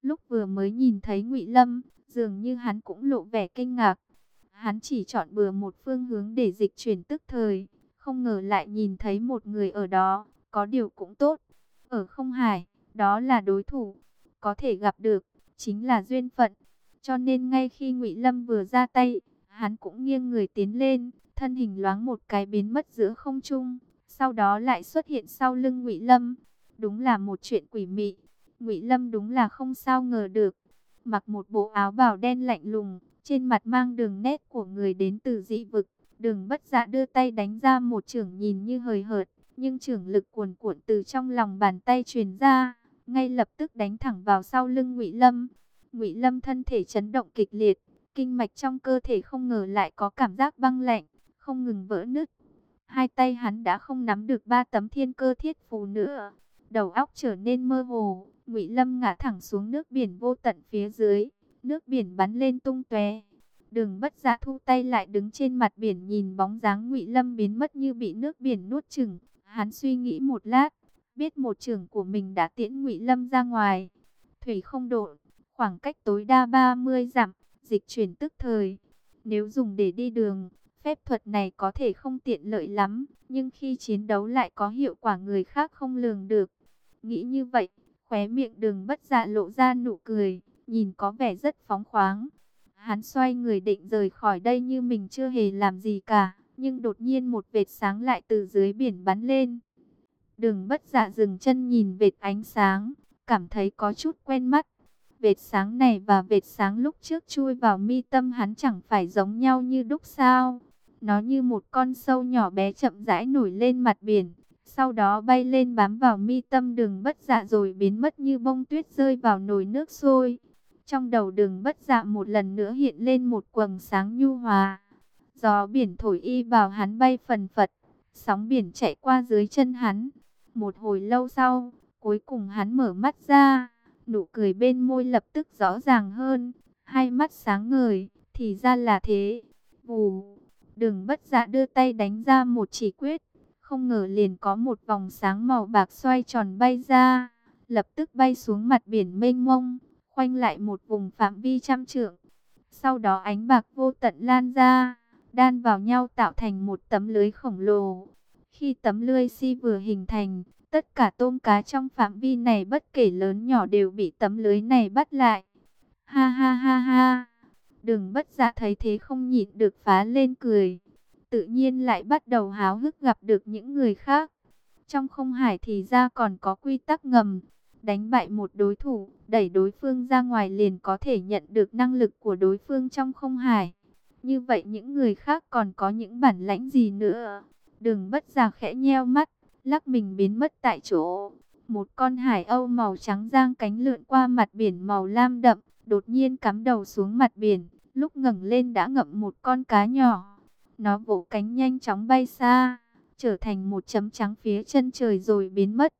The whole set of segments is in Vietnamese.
Lúc vừa mới nhìn thấy Ngụy Lâm, dường như hắn cũng lộ vẻ kinh ngạc. Hắn chỉ chọn bừa một phương hướng để dịch chuyển tức thời, không ngờ lại nhìn thấy một người ở đó, có điều cũng tốt. Ở không hải, đó là đối thủ, có thể gặp được, chính là duyên phận. Cho nên ngay khi Ngụy Lâm vừa ra tay, hắn cũng nghiêng người tiến lên, thân hình loáng một cái biến mất giữa không trung, sau đó lại xuất hiện sau lưng Ngụy Lâm. Đúng là một chuyện quỷ mị. Ngụy Lâm đúng là không sao ngờ được, mặc một bộ áo bào đen lạnh lùng, trên mặt mang đường nét của người đến từ dị vực. Đường Bất Dạ đưa tay đánh ra một chưởng nhìn như hời hợt, nhưng chưởng lực cuồn cuộn từ trong lòng bàn tay truyền ra, ngay lập tức đánh thẳng vào sau lưng Ngụy Lâm. Ngụy Lâm thân thể chấn động kịch liệt, kinh mạch trong cơ thể không ngờ lại có cảm giác băng lạnh, không ngừng vỡ nứt. Hai tay hắn đã không nắm được ba tấm thiên cơ thiết phù nữa, đầu óc trở nên mơ hồ. Ngụy Lâm ngã thẳng xuống nước biển vô tận phía dưới, nước biển bắn lên tung tóe. Đường Bất Dạ thu tay lại đứng trên mặt biển nhìn bóng dáng Ngụy Lâm biến mất như bị nước biển nuốt chửng. Hắn suy nghĩ một lát, biết một chưởng của mình đã tiễn Ngụy Lâm ra ngoài. Thủy không độ, khoảng cách tối đa 30 dặm, dịch chuyển tức thời. Nếu dùng để đi đường, phép thuật này có thể không tiện lợi lắm, nhưng khi chiến đấu lại có hiệu quả người khác không lường được. Nghĩ như vậy, khóe miệng Đường Bất Dạ lộ ra nụ cười, nhìn có vẻ rất phóng khoáng. Hắn xoay người định rời khỏi đây như mình chưa hề làm gì cả, nhưng đột nhiên một vệt sáng lại từ dưới biển bắn lên. Đường Bất Dạ dừng chân nhìn vệt ánh sáng, cảm thấy có chút quen mắt. Vệt sáng này và vệt sáng lúc trước chui vào mi tâm hắn chẳng phải giống nhau như đúc sao? Nó như một con sâu nhỏ bé chậm rãi nổi lên mặt biển, sau đó bay lên bám vào mi tâm Đường Bất Dạ rồi biến mất như bông tuyết rơi vào nồi nước sôi. Trong đầu Đường Bất Dạ một lần nữa hiện lên một quầng sáng nhu hòa. Gió biển thổi y vào hắn bay phần phật, sóng biển chạy qua dưới chân hắn. Một hồi lâu sau, cuối cùng hắn mở mắt ra, nụ cười bên môi lập tức rõ ràng hơn, hai mắt sáng ngời, thì ra là thế. Vù, Đường Bất Dạ đưa tay đánh ra một chỉ quyết, không ngờ liền có một vòng sáng màu bạc xoay tròn bay ra, lập tức bay xuống mặt biển mênh mông, khoanh lại một vùng phạm vi trăm trượng. Sau đó ánh bạc vô tận lan ra, đan vào nhau tạo thành một tấm lưới khổng lồ. Khi tấm lưới vừa hình thành, tất cả tôm cá trong phạm vi này bất kể lớn nhỏ đều bị tấm lưới này bắt lại. Ha ha ha ha. Đường Bất Dạ thấy thế không nhịn được phá lên cười. Tự nhiên lại bắt đầu háo hức gặp được những người khác. Trong không hải thì ra còn có quy tắc ngầm. Đánh bại một đối thủ, đẩy đối phương ra ngoài liền có thể nhận được năng lực của đối phương trong không hải. Như vậy những người khác còn có những bản lãnh gì nữa? Đường Bất Dạ khẽ nheo mắt, lắc mình biến mất tại chỗ. Một con hải âu màu trắng giang cánh lượn qua mặt biển màu lam đậm, đột nhiên cắm đầu xuống mặt biển, lúc ngẩng lên đã ngậm một con cá nhỏ. Nó vỗ cánh nhanh chóng bay xa, trở thành một chấm trắng phía chân trời rồi biến mất.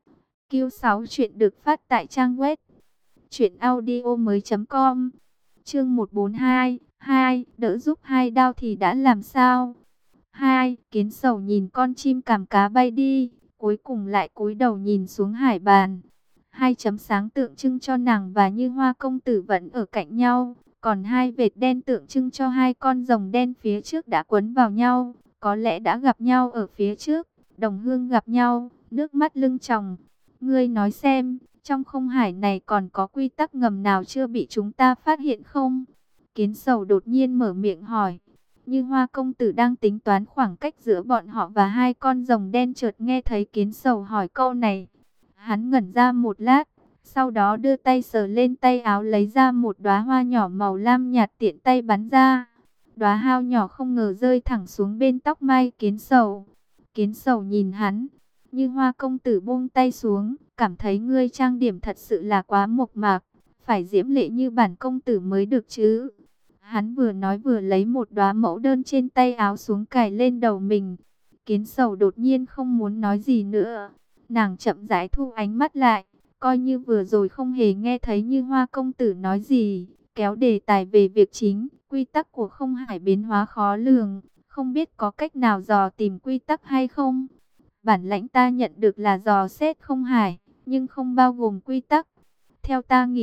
Q6 chuyện được phát tại trang web truyệnaudiomoi.com. Chương 142, 2, đỡ giúp hai đao thì đã làm sao? Hai, Kiến Sầu nhìn con chim càm cá bay đi, cuối cùng lại cúi đầu nhìn xuống hải bàn. Hai chấm sáng tượng trưng cho nàng và Như Hoa công tử vẫn ở cạnh nhau, còn hai vệt đen tượng trưng cho hai con rồng đen phía trước đã quấn vào nhau, có lẽ đã gặp nhau ở phía trước. Đồng hương gặp nhau, nước mắt lưng tròng. Ngươi nói xem, trong không hải này còn có quy tắc ngầm nào chưa bị chúng ta phát hiện không? Kiến Sầu đột nhiên mở miệng hỏi. Như Hoa công tử đang tính toán khoảng cách giữa bọn họ và hai con rồng đen, chợt nghe thấy Kiến Sầu hỏi câu này. Hắn ngẩn ra một lát, sau đó đưa tay sờ lên tay áo lấy ra một đóa hoa nhỏ màu lam nhạt tiện tay bắn ra. Đóa hoa nhỏ không ngờ rơi thẳng xuống bên tóc mai Kiến Sầu. Kiến Sầu nhìn hắn, Như Hoa công tử buông tay xuống, cảm thấy ngươi trang điểm thật sự là quá mộc mạc, phải diễm lệ như bản công tử mới được chứ. Hắn vừa nói vừa lấy một đóa mẫu đơn trên tay áo xuống cài lên đầu mình. Kiến Sầu đột nhiên không muốn nói gì nữa. Nàng chậm rãi thu ánh mắt lại, coi như vừa rồi không hề nghe thấy Như Hoa công tử nói gì, kéo đề tài về việc chính. Quy tắc của không hải biến hóa khó lường, không biết có cách nào dò tìm quy tắc hay không? Bản lãnh ta nhận được là dò xét không hải, nhưng không bao gồm quy tắc. Theo ta nghĩ,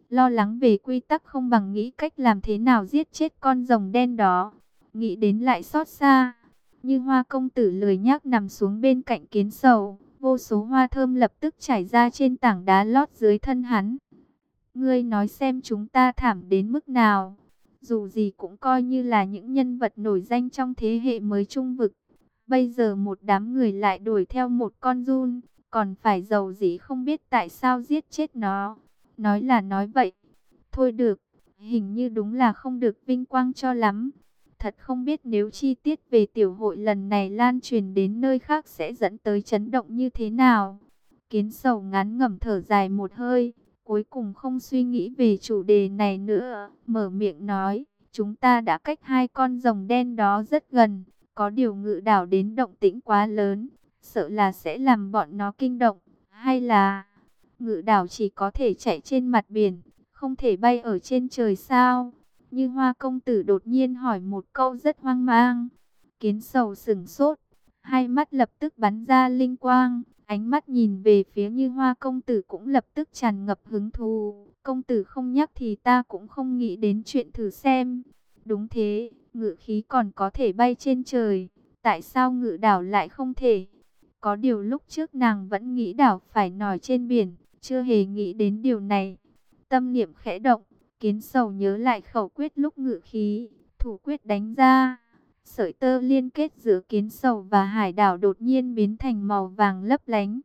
lo lắng về quy tắc không bằng nghĩ cách làm thế nào giết chết con rồng đen đó. Nghĩ đến lại xót xa. Như Hoa công tử lười nhác nằm xuống bên cạnh kiến sầu, vô số hoa thơm lập tức chảy ra trên tảng đá lót dưới thân hắn. Ngươi nói xem chúng ta thảm đến mức nào. Dù gì cũng coi như là những nhân vật nổi danh trong thế hệ mới trung vực. Bây giờ một đám người lại đuổi theo một con giun, còn phải giàu dĩ không biết tại sao giết chết nó. Nói là nói vậy. Thôi được, hình như đúng là không được vinh quang cho lắm. Thật không biết nếu chi tiết về tiểu hội lần này lan truyền đến nơi khác sẽ dẫn tới chấn động như thế nào. Kiến sầu ngán ngẩm thở dài một hơi, cuối cùng không suy nghĩ về chủ đề này nữa, mở miệng nói, chúng ta đã cách hai con rồng đen đó rất gần, có điều Ngự đảo đến động tĩnh quá lớn, sợ là sẽ làm bọn nó kinh động, hay là Ngự đảo chỉ có thể chạy trên mặt biển, không thể bay ở trên trời sao? Như Hoa công tử đột nhiên hỏi một câu rất hoang mang. Kiến sầu sững sốt, hai mắt lập tức bắn ra linh quang, ánh mắt nhìn về phía Như Hoa công tử cũng lập tức tràn ngập hứng thú. Công tử không nhắc thì ta cũng không nghĩ đến chuyện thử xem. Đúng thế, ngự khí còn có thể bay trên trời, tại sao Ngự đảo lại không thể? Có điều lúc trước nàng vẫn nghĩ đảo phải nổi trên biển, chưa hề nghĩ đến điều này. Tâm niệm khẽ động, kiến sầu nhớ lại khẩu quyết lúc ngự khí, thủ quyết đánh ra. Sợi tơ liên kết giữa kiến sầu và hải đảo đột nhiên biến thành màu vàng lấp lánh.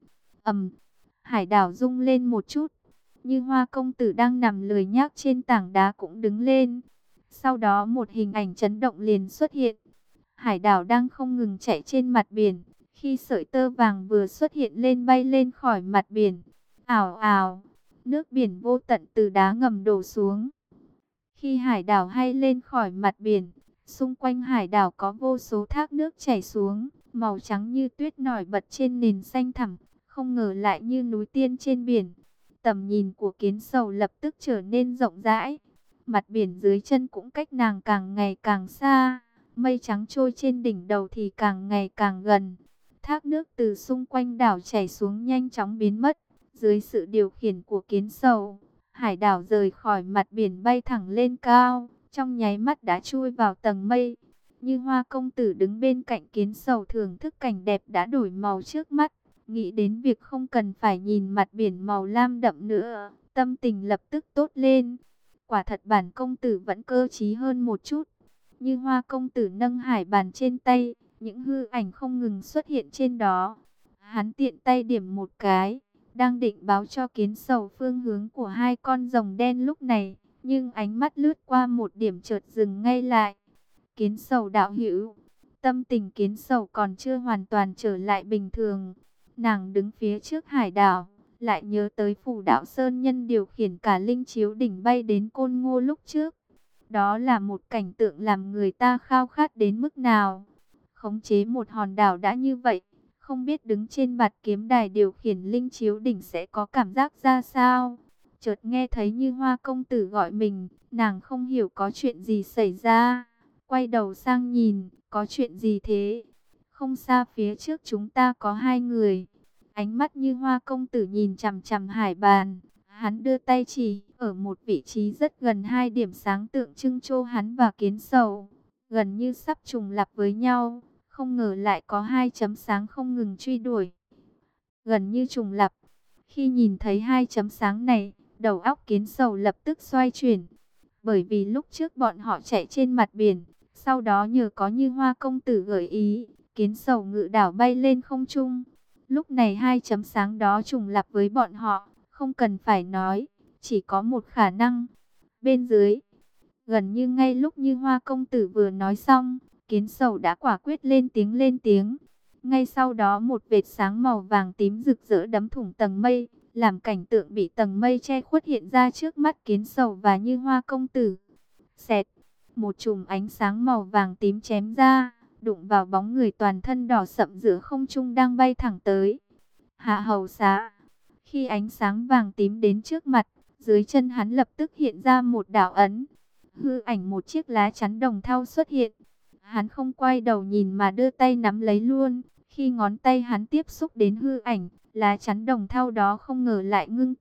Hải đảo rung lên một chút. Như Hoa công tử đang nằm lười nhác trên tảng đá cũng đứng lên. Sau đó một hình ảnh chấn động liền xuất hiện. Hải đảo đang không ngừng chạy trên mặt biển. Khi sợi tơ vàng vừa xuất hiện lên bay lên khỏi mặt biển. Ào ào, nước biển vô tận từ đá ngầm đổ xuống. Khi hải đảo hay lên khỏi mặt biển, xung quanh hải đảo có vô số thác nước chảy xuống, màu trắng như tuyết nổi bật trên nền xanh thẳm, không ngờ lại như núi tiên trên biển. Tầm nhìn của kiến sầu lập tức trở nên rộng rãi, mặt biển dưới chân cũng cách nàng càng ngày càng xa, mây trắng trôi trên đỉnh đầu thì càng ngày càng gần. Thác nước từ xung quanh đảo chảy xuống nhanh chóng biến mất, dưới sự điều khiển của kiến sầu. Hải đảo rời khỏi mặt biển bay thẳng lên cao, trong nháy mắt đã chui vào tầng mây. Như Hoa công tử đứng bên cạnh kiến sầu thưởng thức cảnh đẹp đã đổi màu trước mắt, nghĩ đến việc không cần phải nhìn mặt biển màu lam đậm nữa, tâm tình lập tức tốt lên. Quả thật bản công tử vẫn cơ trí hơn một chút. Như Hoa công tử nâng hải bàn trên tay, những hư ảnh không ngừng xuất hiện trên đó. Hắn tiện tay điểm một cái, đang định báo cho kiến sầu phương hướng của hai con rồng đen lúc này, nhưng ánh mắt lướt qua một điểm chợt dừng ngay lại. Kiến sầu đạo hữu, tâm tình kiến sầu còn chưa hoàn toàn trở lại bình thường. Nàng đứng phía trước hải đảo, lại nhớ tới Phù Đạo Sơn Nhân điều khiển cả linh chiếu đỉnh bay đến Côn Ngô lúc trước. Đó là một cảnh tượng làm người ta khao khát đến mức nào. Khống chế một hòn đảo đã như vậy, không biết đứng trên bạt kiếm đài điều khiển linh chiếu đỉnh sẽ có cảm giác ra sao. Chợt nghe thấy Như Hoa công tử gọi mình, nàng không hiểu có chuyện gì xảy ra. Quay đầu sang nhìn, có chuyện gì thế? Không xa phía trước chúng ta có hai người. Ánh mắt Như Hoa công tử nhìn chằm chằm hải bàn. Hắn đưa tay chỉ ở một vị trí rất gần hai điểm sáng tượng trưng cho hắn và kiến sầu, gần như sắp trùng lặp với nhau. Không ngờ lại có hai chấm sáng không ngừng truy đuổi, gần như trùng lặp. Khi nhìn thấy hai chấm sáng này, đầu óc kiến sầu lập tức xoay chuyển. Bởi vì lúc trước bọn họ chạy trên mặt biển, sau đó nhờ có Như Hoa công tử gợi ý, kiến sầu ngự đảo bay lên không trung. Lúc này hai chấm sáng đó trùng lặp với bọn họ, không cần phải nói, chỉ có một khả năng. Bên dưới, gần như ngay lúc Như Hoa công tử vừa nói xong, kiến sầu đã quả quyết lên tiếng. Ngay sau đó một vệt sáng màu vàng tím rực rỡ đấm thủng tầng mây, làm cảnh tượng bị tầng mây che khuất hiện ra trước mắt kiến sầu và Như Hoa công tử. Xẹt, một chùm ánh sáng màu vàng tím chém ra, đụng vào bóng người toàn thân đỏ sậm giữa không trung đang bay thẳng tới. Hạ hầu xá. Khi ánh sáng vàng tím đến trước mặt, dưới chân hắn lập tức hiện ra một đạo ấn. Hư ảnh một chiếc lá chắn đồng thau xuất hiện. Hắn không quay đầu nhìn mà đưa tay nắm lấy luôn. Khi ngón tay hắn tiếp xúc đến hư ảnh, lá chắn đồng thau đó không ngờ lại ngưng tụ,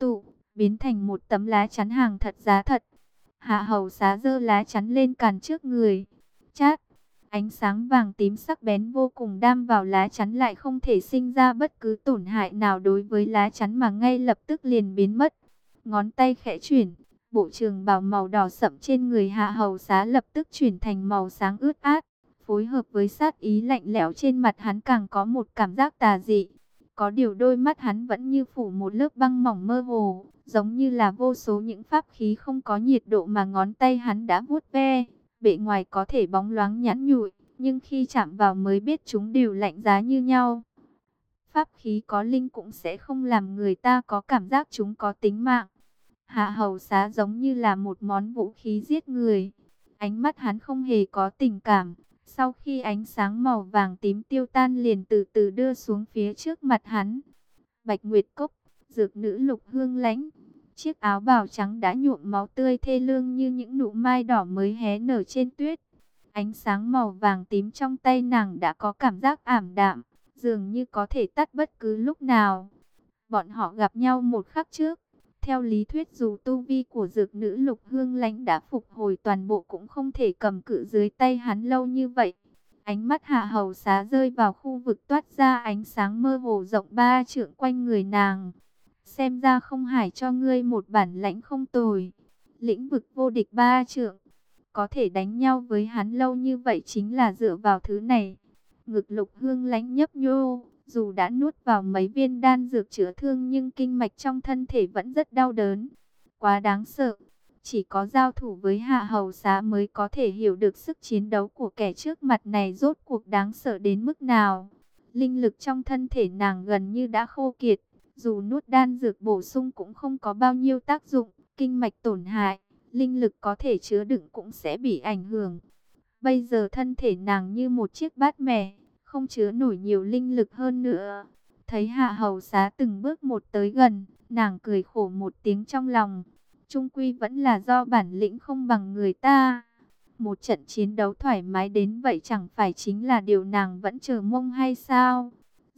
biến thành một tấm lá chắn hàng thật giá thật. Hạ Hầu Xá giơ lá chắn lên cản trước người. Chát, ánh sáng vàng tím sắc bén vô cùng đam vào lá chắn lại không thể sinh ra bất cứ tổn hại nào đối với lá chắn mà ngay lập tức liền biến mất. Ngón tay khẽ chuyển, bộ trường bào màu đỏ sậm trên người Hạ Hầu Xá lập tức chuyển thành màu sáng ướt át. Phối hợp với sát ý lạnh lẽo trên mặt hắn càng có một cảm giác tà dị. Có điều đôi mắt hắn vẫn như phủ một lớp băng mỏng mơ hồ, giống như là vô số những pháp khí không có nhiệt độ mà ngón tay hắn đã vuốt ve. Bề ngoài có thể bóng loáng nhẵn nhụi, nhưng khi chạm vào mới biết chúng đều lạnh giá như nhau. Pháp khí có linh cũng sẽ không làm người ta có cảm giác chúng có tính mạng. Hạ Hầu Xá giống như là một món vũ khí giết người. Ánh mắt hắn không hề có tình cảm. Sau khi ánh sáng màu vàng tím tiêu tan liền từ từ đưa xuống phía trước mặt hắn. Bạch Nguyệt Cốc, dược nữ Lục Hương Lãnh. Chiếc áo bào trắng đã nhuộm máu tươi thê lương như những nụ mai đỏ mới hé nở trên tuyết. Ánh sáng màu vàng tím trong tay nàng đã có cảm giác ảm đạm, dường như có thể tắt bất cứ lúc nào. Bọn họ gặp nhau một khắc trước. Theo lý thuyết dù tu vi của dược nữ Lục Hương Lãnh đã phục hồi toàn bộ cũng không thể cầm cự dưới tay hắn lâu như vậy. Ánh mắt Hạ Hầu Xá rơi vào khu vực toát ra ánh sáng mơ hồ rộng 3 trượng quanh người nàng. Xem ra không hải cho ngươi một bản lãnh không tồi. Lĩnh vực vô địch 3 trượng. Có thể đánh nhau với hắn lâu như vậy chính là dựa vào thứ này. Ngực Lục Hương Lãnh nhấp nhô. Dù đã nuốt vào mấy viên đan dược chữa thương nhưng kinh mạch trong thân thể vẫn rất đau đớn. Quá đáng sợ. Chỉ có giao thủ với Hạ Hầu Xá mới có thể hiểu được sức chiến đấu của kẻ trước mặt này rốt cuộc đáng sợ đến mức nào. Linh lực trong thân thể nàng gần như đã khô kiệt. Dù nuốt đan dược bổ sung cũng không có bao nhiêu tác dụng. Kinh mạch tổn hại, linh lực có thể chứa đựng cũng sẽ bị ảnh hưởng. Bây giờ thân thể nàng như một chiếc bát mẻ, không chứa nổi nhiều linh lực hơn nữa. Thấy Hạ Hầu Xá từng bước một tới gần, nàng cười khổ một tiếng trong lòng. Chung quy vẫn là do bản lĩnh không bằng người ta. Một trận chiến đấu thoải mái đến vậy chẳng phải chính là điều nàng vẫn chờ mong hay sao?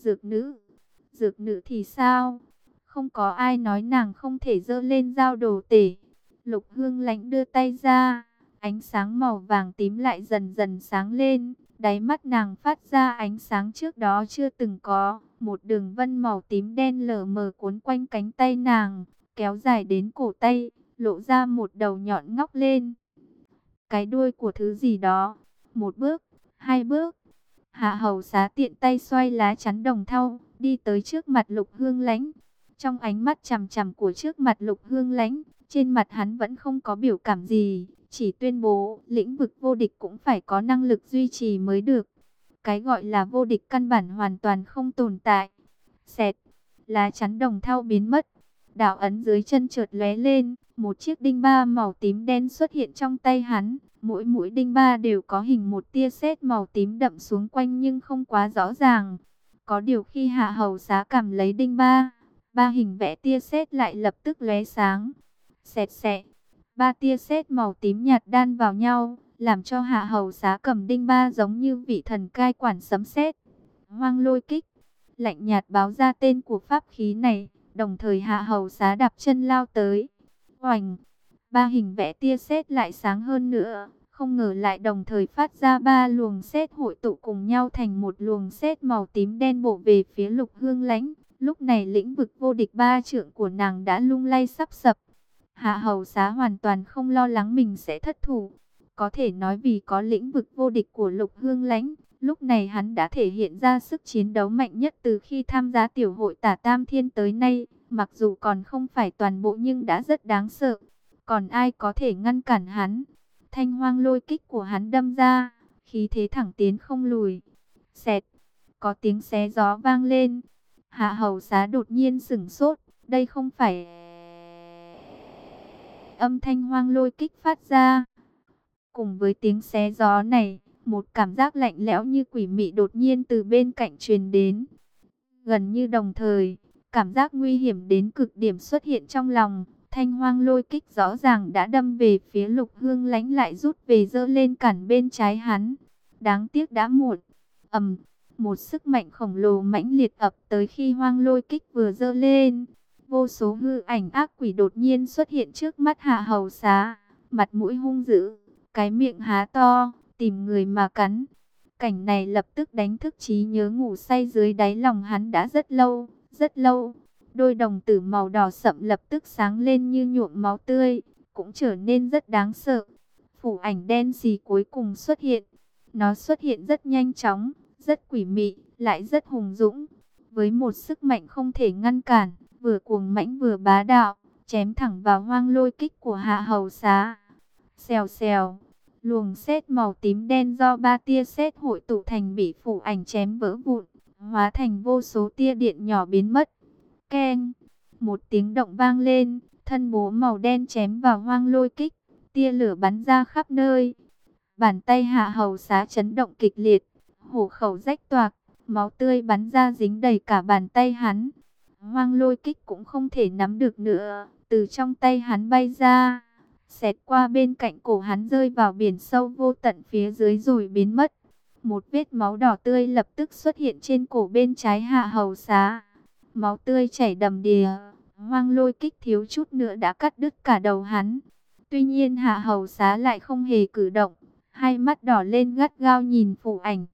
Dược nữ thì sao? Không có ai nói nàng không thể dơ lên giao đồ tể. Lục Hương Lãnh đưa tay ra, ánh sáng màu vàng tím lại dần dần sáng lên. Đáy mắt nàng phát ra ánh sáng trước đó chưa từng có. Một đường vân màu tím đen lờ mờ cuốn quanh cánh tay nàng, kéo dài đến cổ tay, lộ ra một đầu nhọn ngóc lên. Cái đuôi của thứ gì đó. Một bước, hai bước. Hạ Hầu Xá tiện tay xoay lá chắn đồng thau, đi tới trước mặt Lục Hương Lãnh. Trong ánh mắt chằm chằm của trước mặt Lục Hương Lãnh, trên mặt hắn vẫn không có biểu cảm gì, chỉ tuyên bố lĩnh vực vô địch cũng phải có năng lực duy trì mới được. Cái gọi là vô địch căn bản hoàn toàn không tồn tại. Xẹt, lá chắn đồng thau biến mất. Đạo ấn dưới chân chợt lóe lên, một chiếc đinh ba màu tím đen xuất hiện trong tay hắn. Mỗi mũi đinh ba đều có hình một tia sét màu tím đậm xuống quanh nhưng không quá rõ ràng. Có điều khi Hạ Hầu Xá cầm lấy đinh ba, ba hình vẽ tia sét lại lập tức lóe sáng. Xẹt xẹ, ba tia sét màu tím nhạt đan vào nhau, làm cho Hạ Hầu Xá cầm đinh ba giống như vị thần cai quản sấm sét. Hoang lôi kích, lạnh nhạt báo ra tên của pháp khí này, đồng thời Hạ Hầu Xá đạp chân lao tới. Oành, ba hình vẽ tia sét lại sáng hơn nữa, không ngờ lại đồng thời phát ra ba luồng sét hội tụ cùng nhau thành một luồng sét màu tím đen bổ về phía Lục Hương Lãnh. Lúc này lĩnh vực vô địch 3 trượng của nàng đã lung lay sắp sập. Hạ Hầu Xá hoàn toàn không lo lắng mình sẽ thất thủ. Có thể nói vì có lĩnh vực vô địch của Lục Hương Lãnh, lúc này hắn đã thể hiện ra sức chiến đấu mạnh nhất từ khi tham gia tiểu hội Tả Tam Thiên tới nay. Mặc dù còn không phải toàn bộ nhưng đã rất đáng sợ. Còn ai có thể ngăn cản hắn? Thanh hoang lôi kích của hắn đâm ra, khí thế thẳng tiến không lùi. Xẹt, có tiếng xé gió vang lên. Hạ Hầu Xá đột nhiên sửng sốt, đây không phải âm thanh hoang lôi kích phát ra. Cùng với tiếng xé gió này, một cảm giác lạnh lẽo như quỷ mị đột nhiên từ bên cạnh truyền đến. Gần như đồng thời, cảm giác nguy hiểm đến cực điểm xuất hiện trong lòng. Thanh hoang lôi kích rõ ràng đã đâm về phía Lục Hương Lãnh lại rút về giơ lên cản bên trái hắn. Đáng tiếc đã muộn. Một sức mạnh khổng lồ mãnh liệt ập tới khi hoang lôi kích vừa giơ lên. Vô số hư ảnh ác quỷ đột nhiên xuất hiện trước mắt Hạ Hầu Xá, mặt mũi hung dữ, cái miệng há to, tìm người mà cắn. Cảnh này lập tức đánh thức trí nhớ ngủ say dưới đáy lòng hắn đã rất lâu, rất lâu. Đôi đồng tử màu đỏ sậm lập tức sáng lên như nhuộm máu tươi, cũng trở nên rất đáng sợ. Phủ ảnh đen xì cuối cùng xuất hiện. Nó xuất hiện rất nhanh chóng, rất quỷ mị, lại rất hùng dũng. Với một sức mạnh không thể ngăn cản, vừa cuồng mãnh vừa bá đạo, chém thẳng vào Hoang Lôi Kích của Hạ Hầu Xá. Xèo xèo, luồng sét màu tím đen do 3 tia sét hội tụ thành bị phủ ảnh chém vỡ vụn, hóa thành vô số tia điện nhỏ biến mất. Keng, một tiếng động vang lên, thân búa màu đen chém vào Hoang Lôi Kích, tia lửa bắn ra khắp nơi. Bàn tay Hạ Hầu Xá chấn động kịch liệt, hổ khẩu rách toạc, máu tươi bắn ra dính đầy cả bàn tay hắn. Hoang Lôi Kích cũng không thể nắm được nữa, từ trong tay hắn bay ra, xẹt qua bên cạnh cổ hắn rơi vào biển sâu vô tận phía dưới rồi biến mất. Một vết máu đỏ tươi lập tức xuất hiện trên cổ bên trái Hạ Hầu Xá. Máu tươi chảy đầm đìa, Hoang Lôi Kích thiếu chút nữa đã cắt đứt cả đầu hắn. Tuy nhiên Hạ Hầu Xá lại không hề cử động, hai mắt đỏ lên gắt gao nhìn phủ ảnh.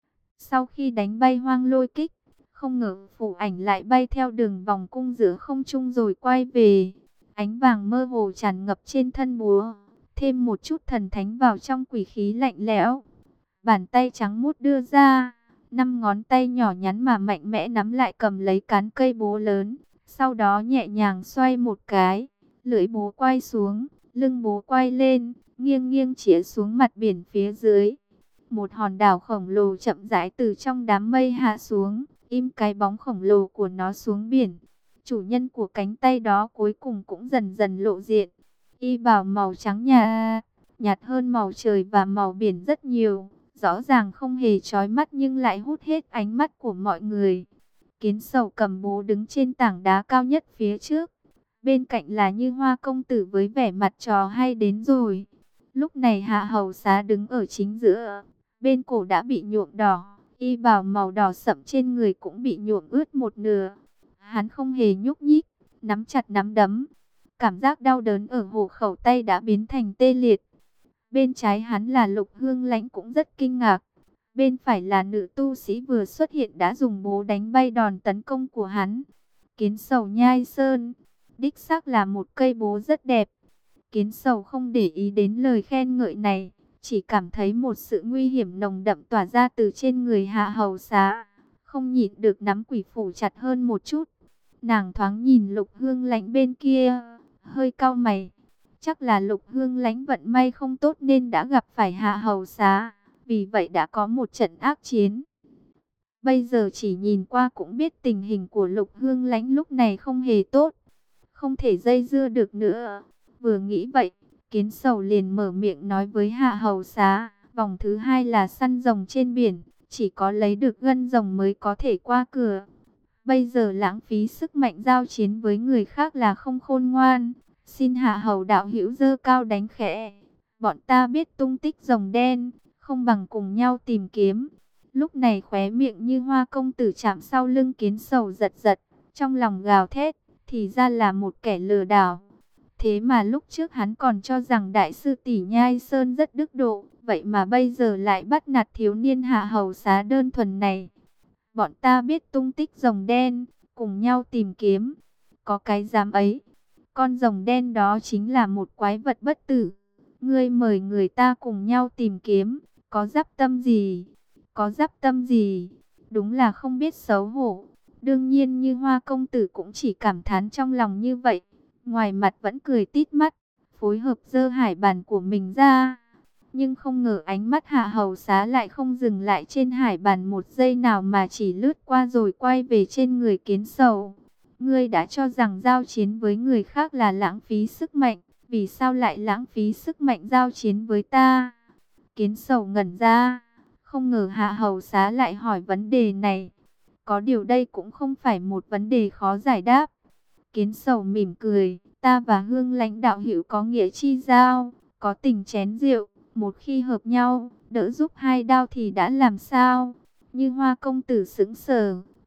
Sau khi đánh bay Hoang Lôi Kích, không ngờ phủ ảnh lại bay theo đường vòng cung giữa không trung rồi quay về. Ánh vàng mơ hồ tràn ngập trên thân búa, thêm một chút thần thánh vào trong quỷ khí lạnh lẽo. Bàn tay trắng muốt đưa ra, 5 ngón tay nhỏ nhắn mà mạnh mẽ nắm lại cầm lấy cán cây búa lớn, sau đó nhẹ nhàng xoay một cái, lưỡi búa quay xuống, lưng búa quay lên, nghiêng nghiêng chĩa xuống mặt biển phía dưới. Một hòn đảo khổng lồ chậm rãi từ trong đám mây hạ xuống, im cái bóng khổng lồ của nó xuống biển. Chủ nhân của cánh tay đó cuối cùng cũng dần dần lộ diện. Y bào màu trắng nhạt, nhạt hơn màu trời và màu biển rất nhiều. Rõ ràng không hề chói mắt nhưng lại hút hết ánh mắt của mọi người. Kiến Sầu cầm búa đứng trên tảng đá cao nhất phía trước. Bên cạnh là Như Hoa công tử với vẻ mặt trò hay đến rồi. Lúc này Hạ Hầu Xá đứng ở chính giữa. Bên cổ đã bị nhuộm đỏ. Y bào màu đỏ sậm trên người cũng bị nhuộm ướt một nửa. Hắn không hề nhúc nhích, nắm chặt nắm đấm. Cảm giác đau đớn ở hổ khẩu tay đã biến thành tê liệt. Bên trái hắn là Lục Hương Lãnh cũng rất kinh ngạc. Bên phải là nữ tu sĩ vừa xuất hiện đã dùng búa đánh bay đòn tấn công của hắn. Kiến Sầu nhai sơn, đích xác là một cây búa rất đẹp. Kiến Sầu không để ý đến lời khen ngợi này, chỉ cảm thấy một sự nguy hiểm nồng đậm tỏa ra từ trên người Hạ Hầu Xá. Không nhịn được nắm quỷ phủ chặt hơn một chút. Nàng thoáng nhìn Lục Hương Lãnh bên kia, hơi cau mày. Chắc là Lục Hương Lãnh vận may không tốt nên đã gặp phải Hạ Hầu Xá, vì vậy đã có một trận ác chiến. Bây giờ chỉ nhìn qua cũng biết tình hình của Lục Hương Lãnh lúc này không hề tốt, không thể dây dưa được nữa. Vừa nghĩ vậy, Kiến Sầu liền mở miệng nói với Hạ Hầu Xá, vòng thứ 2 là săn rồng trên biển, chỉ có lấy được gân rồng mới có thể qua cửa. Bây giờ lãng phí sức mạnh giao chiến với người khác là không khôn ngoan. Xin Hạ Hầu đạo hữu giơ cao đánh khẽ. Bọn ta biết tung tích rồng đen, không bằng cùng nhau tìm kiếm. Lúc này khóe miệng Như Hoa công tử chạm sau lưng Kiến Sầu giật giật, trong lòng gào thét, thì ra là một kẻ lừa đảo. Thế mà lúc trước hắn còn cho rằng đại sư tỷ Nhai Sơn rất đức độ, vậy mà bây giờ lại bắt nạt thiếu niên Hạ Hầu Xá đơn thuần này. Bọn ta biết tung tích rồng đen, cùng nhau tìm kiếm. Có cái dám ấy. Con rồng đen đó chính là một quái vật bất tử. Ngươi mời người ta cùng nhau tìm kiếm. Có dắp tâm gì? Có dắp tâm gì? Đúng là không biết xấu hổ. Đương nhiên Như Hoa công tử cũng chỉ cảm thán trong lòng như vậy. Ngoài mặt vẫn cười tít mắt, phối hợp giơ hải bàn của mình ra. Nhưng không ngờ ánh mắt Hạ Hầu Xá lại không dừng lại trên hải bàn một giây nào mà chỉ lướt qua rồi quay về trên người Kiến Sầu. Ngươi đã cho rằng giao chiến với người khác là lãng phí sức mạnh, vì sao lại lãng phí sức mạnh giao chiến với ta? Kiến Sầu ngẩn ra, không ngờ Hạ Hầu Xá lại hỏi vấn đề này. Có điều đây cũng không phải một vấn đề khó giải đáp. Kiến Sầu mỉm cười, ta và Hương Lãnh đạo hữu có nghĩa chi giao, có tình chén rượu. Một khi hợp nhau, đỡ giúp hai đao thì đã làm sao? Như Hoa công tử sững sờ,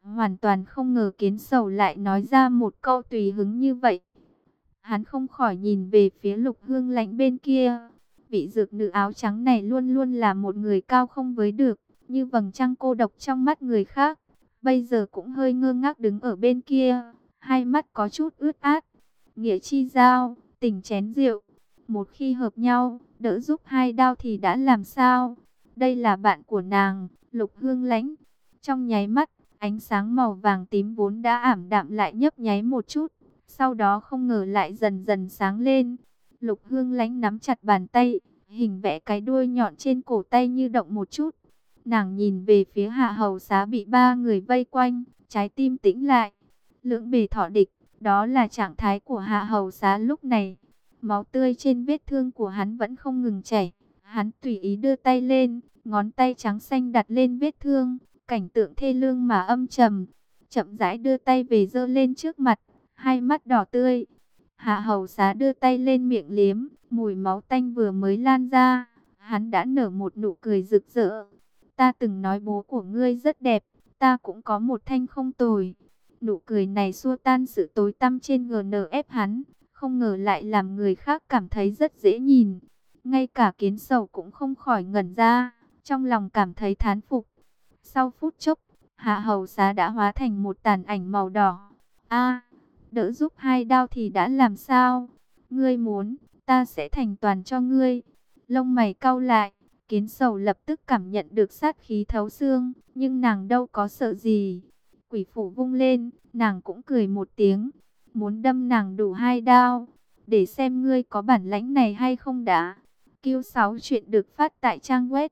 Hoàn toàn không ngờ Kiến Sầu lại nói ra một câu tùy hứng như vậy. Hắn không khỏi nhìn về phía Lục Hương Lãnh bên kia. Vị dược nữ áo trắng này luôn luôn là một người cao không với được, như vầng trăng cô độc trong mắt người khác. Bây giờ cũng hơi ngơ ngác đứng ở bên kia, hai mắt có chút ướt át. Nghĩa chi giao, tình chén rượu, một khi hợp nhau, đỡ giúp hai đao thì đã làm sao? Đây là bạn của nàng, Lục Hương Lãnh. Trong nháy mắt, ánh sáng màu vàng tím vốn đã ảm đạm lại nhấp nháy một chút, sau đó không ngờ lại dần dần sáng lên. Lục Hương Lãnh nắm chặt bàn tay, hình vẽ cái đuôi nhọn trên cổ tay như động một chút. Nàng nhìn về phía Hạ Hầu Xá bị ba người vây quanh, trái tim tĩnh lại. Lưỡng bề thọ địch, đó là trạng thái của Hạ Hầu Xá lúc này. Máu tươi trên vết thương của hắn vẫn không ngừng chảy. Hắn tùy ý đưa tay lên, ngón tay trắng xanh đặt lên vết thương, cảnh tượng thê lương mà âm trầm. Chậm rãi đưa tay về giơ lên trước mặt, hai mắt đỏ tươi. Hạ Hầu Xá đưa tay lên miệng liếm, mùi máu tanh vừa mới lan ra, hắn đã nở một nụ cười rực rỡ. Ta từng nói bố của ngươi rất đẹp, ta cũng có một thanh không tồi. Nụ cười này xua tan sự tối tăm trên GNF hắn, không ngờ lại làm người khác cảm thấy rất dễ nhìn. Ngay cả Kiến Sầu cũng không khỏi ngẩn ra, trong lòng cảm thấy thán phục. Sau phút chốc, Hạ Hầu Xá đã hóa thành một tàn ảnh màu đỏ. A, đỡ giúp hai đao thì đã làm sao? Ngươi muốn, ta sẽ thành toàn cho ngươi. Lông mày cau lại, Kiến Sầu lập tức cảm nhận được sát khí thấu xương, nhưng nàng đâu có sợ gì. Quỷ phủ vung lên, nàng cũng cười một tiếng, muốn đâm nàng đủ hai đao, để xem ngươi có bản lãnh này hay không đã. Q6 chuyện được phát tại trang web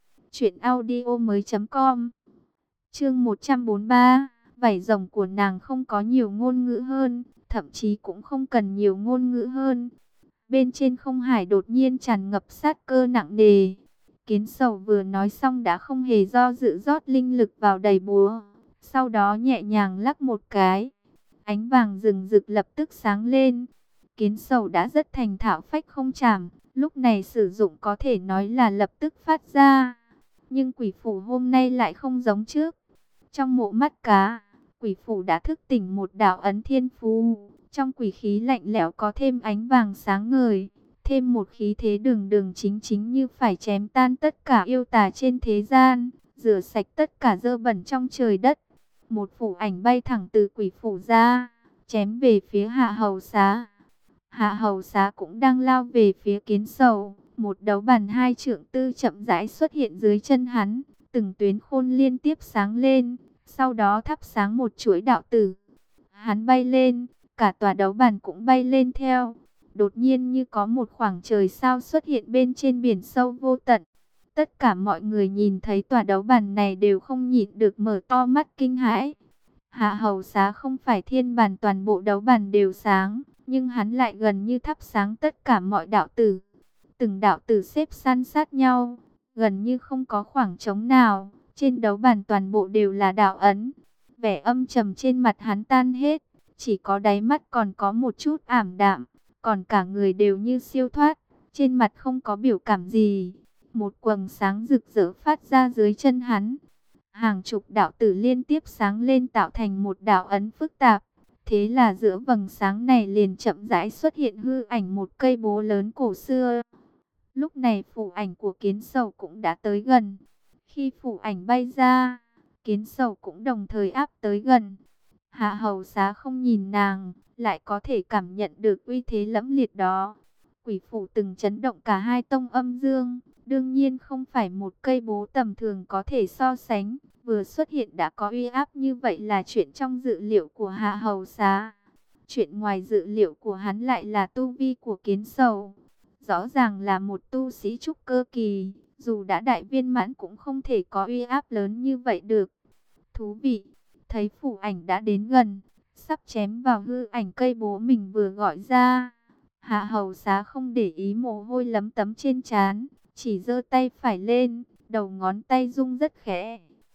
truyệnaudiomoi.com. Chương 143, vảy rồng của nàng không có nhiều ngôn ngữ hơn, thậm chí cũng không cần nhiều ngôn ngữ hơn. Bên trên không hải đột nhiên tràn ngập sát cơ nặng nề. Kiến Sầu vừa nói xong đã không hề do dự rót linh lực vào đầy búa, sau đó nhẹ nhàng lắc một cái. Ánh vàng rừng rực lập tức sáng lên. Kiến Sầu đã rất thành thạo phách không chạm, lúc này sử dụng có thể nói là lập tức phát ra. Nhưng quỷ phủ hôm nay lại không giống trước. Trong mộ mắt cá, quỷ phủ đã thức tỉnh một đạo ấn thiên phú. Trong quỷ khí lạnh lẽo có thêm ánh vàng sáng ngời, thêm một khí thế đường đường chính chính như phải chém tan tất cả yêu tà trên thế gian, rửa sạch tất cả dơ bẩn trong trời đất. Một phủ ảnh bay thẳng từ quỷ phủ ra, chém về phía Hạ Hầu Xá. Hạ Hầu Xá cũng đang lao về phía Kiến Sầu. Một đấu bàn hai trượng tư chậm rãi xuất hiện dưới chân hắn, từng tuyến khôn liên tiếp sáng lên, sau đó thắp sáng một chuỗi đạo tử. Hắn bay lên, cả tòa đấu bàn cũng bay lên theo. Đột nhiên như có một khoảng trời sao xuất hiện bên trên biển sâu vô tận. Tất cả mọi người nhìn thấy tòa đấu bàn này đều không nhịn được mở to mắt kinh hãi. Hạ Hầu Xá không phải thiên bàn toàn bộ đấu bàn đều sáng, nhưng hắn lại gần như thắp sáng tất cả mọi đạo tử. Từng đạo tử xếp san sát nhau, gần như không có khoảng trống nào. Trên đấu bàn toàn bộ đều là đạo ấn. Vẻ âm trầm trên mặt hắn tan hết, chỉ có đáy mắt còn có một chút ảm đạm, còn cả người đều như siêu thoát, trên mặt không có biểu cảm gì. Một quầng sáng rực rỡ phát ra dưới chân hắn. Hàng chục đạo tử liên tiếp sáng lên tạo thành một đạo ấn phức tạp. Thế là giữa vầng sáng này liền chậm rãi xuất hiện hư ảnh một cây bố lớn cổ xưa. Lúc này phủ ảnh của Kiến Sầu cũng đã tới gần. Khi phủ ảnh bay ra, Kiến Sầu cũng đồng thời áp tới gần. Hạ Hầu Xá không nhìn nàng, lại có thể cảm nhận được uy thế lẫm liệt đó. Quỷ phủ từng chấn động cả hai tông âm dương, đương nhiên không phải một cây bố tầm thường có thể so sánh. Vừa xuất hiện đã có uy áp như vậy là chuyện trong dự liệu của Hạ Hầu Xá. Chuyện ngoài dự liệu của hắn lại là tu vi của Kiến Sầu. Rõ ràng là một tu sĩ trúc cơ kỳ, dù đã đại viên mãn cũng không thể có uy áp lớn như vậy được. Thú vị, thấy phủ ảnh đã đến gần, sắp chém vào hư ảnh cây bố mình vừa gọi ra. Hạ Hầu Xá không để ý mồ hôi lấm tấm trên trán, chỉ giơ tay phải lên, đầu ngón tay rung rất khẽ.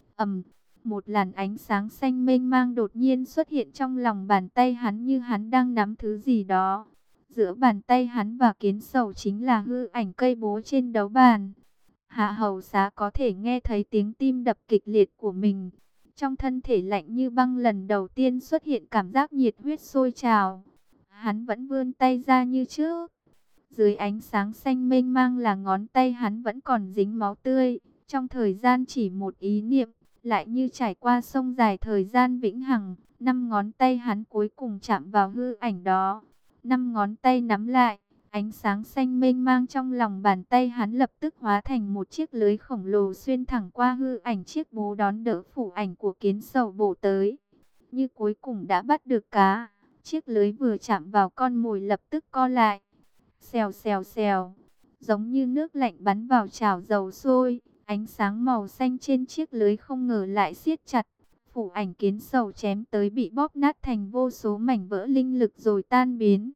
Một làn ánh sáng xanh mênh mang đột nhiên xuất hiện trong lòng bàn tay hắn như hắn đang nắm thứ gì đó. Giữa bàn tay hắn và Kiến Sầu chính là hư ảnh cây bố trên đấu bàn. Hạ Hầu Xá có thể nghe thấy tiếng tim đập kịch liệt của mình. Trong thân thể lạnh như băng lần đầu tiên xuất hiện cảm giác nhiệt huyết sôi trào. Hắn vẫn vươn tay ra như trước. Dưới ánh sáng xanh mênh mang là ngón tay hắn vẫn còn dính máu tươi. Trong thời gian chỉ một ý niệm, lại như trải qua sông dài thời gian vĩnh hằng. 5 ngón tay hắn cuối cùng chạm vào hư ảnh đó. 5 ngón tay nắm lại, ánh sáng xanh mênh mang trong lòng bàn tay hắn lập tức hóa thành một chiếc lưới khổng lồ xuyên thẳng qua hư ảnh chiếc bố đón đỡ phủ ảnh của kiến sầu bổ tới. Như cuối cùng đã bắt được cá, chiếc lưới vừa chạm vào con mồi lập tức co lại. Xèo xèo xèo, giống như nước lạnh bắn vào chảo dầu sôi, ánh sáng màu xanh trên chiếc lưới không ngờ lại siết chặt. Phủ ảnh kiến sầu chém tới bị bóp nát thành vô số mảnh vỡ linh lực rồi tan biến.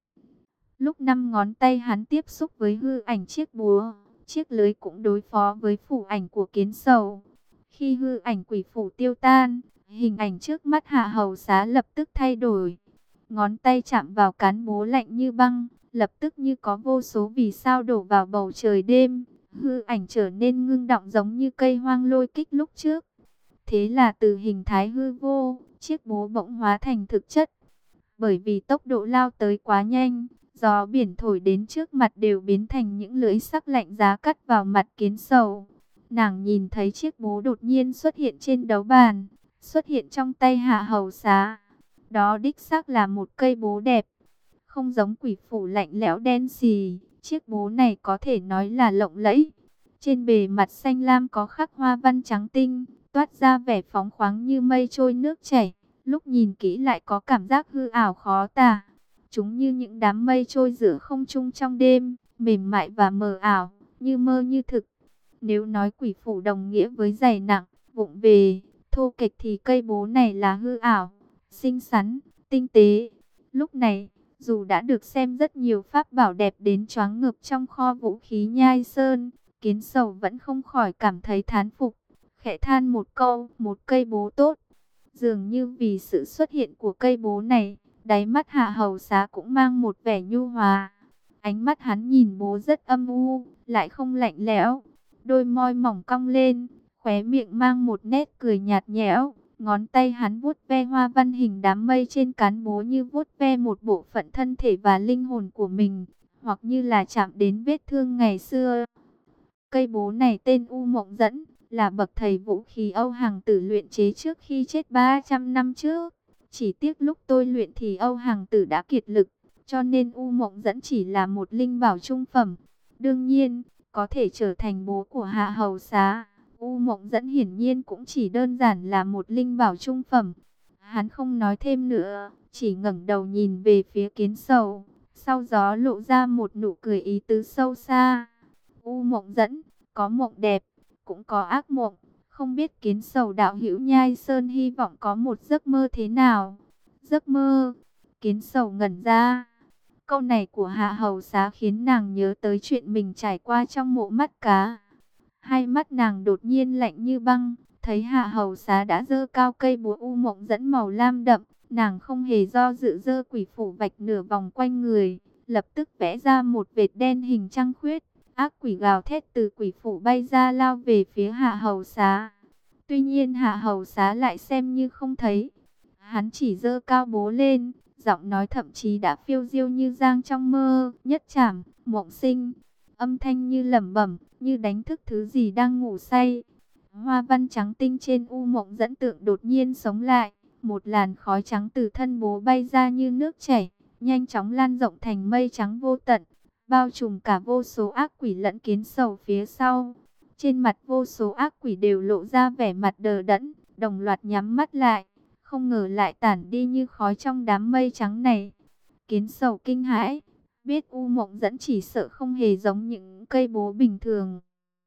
Lúc 5 ngón tay hắn tiếp xúc với hư ảnh chiếc búa, chiếc lưới cũng đối phó với phủ ảnh của kiến sầu. Khi hư ảnh quỷ phủ tiêu tan, hình ảnh trước mắt Hạ Hầu Xá lập tức thay đổi. Ngón tay chạm vào cán búa lạnh như băng, lập tức như có vô số vì sao đổ vào bầu trời đêm. Hư ảnh trở nên ngưng động giống như cây hoang lôi kích lúc trước. Thế là từ hình thái hư vô, chiếc búa bỗng hóa thành thực chất. Bởi vì tốc độ lao tới quá nhanh, gió biển thổi đến trước mặt đều biến thành những lưỡi sắc lạnh giá cắt vào mặt kiến sầu. Nàng nhìn thấy chiếc búa đột nhiên xuất hiện trên đấu bàn, xuất hiện trong tay Hạ Hầu Xá. Đó đích xác là một cây búa đẹp, không giống quỷ phủ lạnh lẽo đen xì. Chiếc búa này có thể nói là lộng lẫy. Trên bề mặt xanh lam có khắc hoa văn trắng tinh, toát ra vẻ phóng khoáng như mây trôi nước chảy. Lúc nhìn kỹ lại có cảm giác hư ảo khó tả. Chúng như những đám mây trôi giữa không trung trong đêm, mềm mại và mờ ảo, như mơ như thực. Nếu nói quỷ phủ đồng nghĩa với dày nặng, vụng về, thô kệch thì cây búa này là hư ảo, xinh xắn, tinh tế. Lúc này, dù đã được xem rất nhiều pháp bảo đẹp đến choáng ngợp trong kho vũ khí Nhai Sơn, Kiến Sầu vẫn không khỏi cảm thấy thán phục, khẽ than một câu, một cây búa tốt. Dường như vì sự xuất hiện của cây búa này, đáy mắt Hạ Hầu Xá cũng mang một vẻ nhu hòa. Ánh mắt hắn nhìn búa rất âm u, lại không lạnh lẽo. Đôi môi mỏng cong lên, khóe miệng mang một nét cười nhạt nhẽo. Ngón tay hắn vuốt ve hoa văn hình đám mây trên cán búa như vuốt ve một bộ phận thân thể và linh hồn của mình, hoặc như là chạm đến vết thương ngày xưa. Cây búa này tên U Mộng Dẫn, là bậc thầy vũ khí Âu Hằng Tử luyện chế trước khi chết 300 năm trước. Chỉ tiếc lúc tôi luyện thì Âu Hằng Tử đã kiệt lực, cho nên U Mộng Dẫn chỉ là một linh bảo trung phẩm. Đương nhiên, có thể trở thành bố của Hạ Hầu Xá, U Mộng Dẫn hiển nhiên cũng chỉ đơn giản là một linh bảo trung phẩm. Hắn không nói thêm nữa, chỉ ngẩng đầu nhìn về phía Kiến Sầu, sau đó lộ ra một nụ cười ý tứ sâu xa. U Mộng Dẫn, có mộng đẹp, cũng có ác mộng, không biết Kiến Sầu đạo hữu Nhai Sơn hy vọng có một giấc mơ thế nào. Giấc mơ? Kiến Sầu ngẩn ra. Câu này của Hạ Hầu Xá khiến nàng nhớ tới chuyện mình trải qua trong mộ mắt cá. Hai mắt nàng đột nhiên lạnh như băng, thấy Hạ Hầu Xá đã giơ cao cây búa U Mộng Dẫn màu lam đậm, nàng không hề do dự giơ quỷ phủ vạch nửa vòng quanh người, lập tức vẽ ra một vệt đen hình trăng khuyết. Ác quỷ gào thét từ quỷ phủ bay ra lao về phía Hạ Hầu Xá. Tuy nhiên Hạ Hầu Xá lại xem như không thấy. Hắn chỉ giơ cao búa lên, giọng nói thậm chí đã phiêu diêu như giang trong mơ, nhất trảm, mộng sinh. Âm thanh như lẩm bẩm, như đánh thức thứ gì đang ngủ say. Hoa văn trắng tinh trên U Mộng Dẫn tượng đột nhiên sống lại. Một làn khói trắng từ thân búa bay ra như nước chảy, nhanh chóng lan rộng thành mây trắng vô tận, bao trùm cả vô số ác quỷ lẫn Kiến Sầu phía sau. Trên mặt vô số ác quỷ đều lộ ra vẻ mặt đờ đẫn, đồng loạt nhắm mắt lại, không ngờ lại tản đi như khói trong đám mây trắng này. Kiến Sầu kinh hãi, biết U Mộng Dẫn chỉ sợ không hề giống những cây búa bình thường.